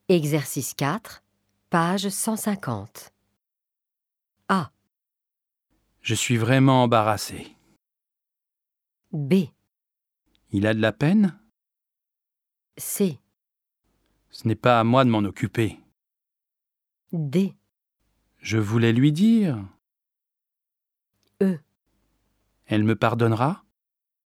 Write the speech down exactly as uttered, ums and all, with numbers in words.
Exercice quatre, page cent cinquante. A. Je suis vraiment embarrassé. B. Il a de la peine? C. Ce n'est pas à moi de m'en occuper. D. Je voulais lui dire. E. Elle me pardonnera?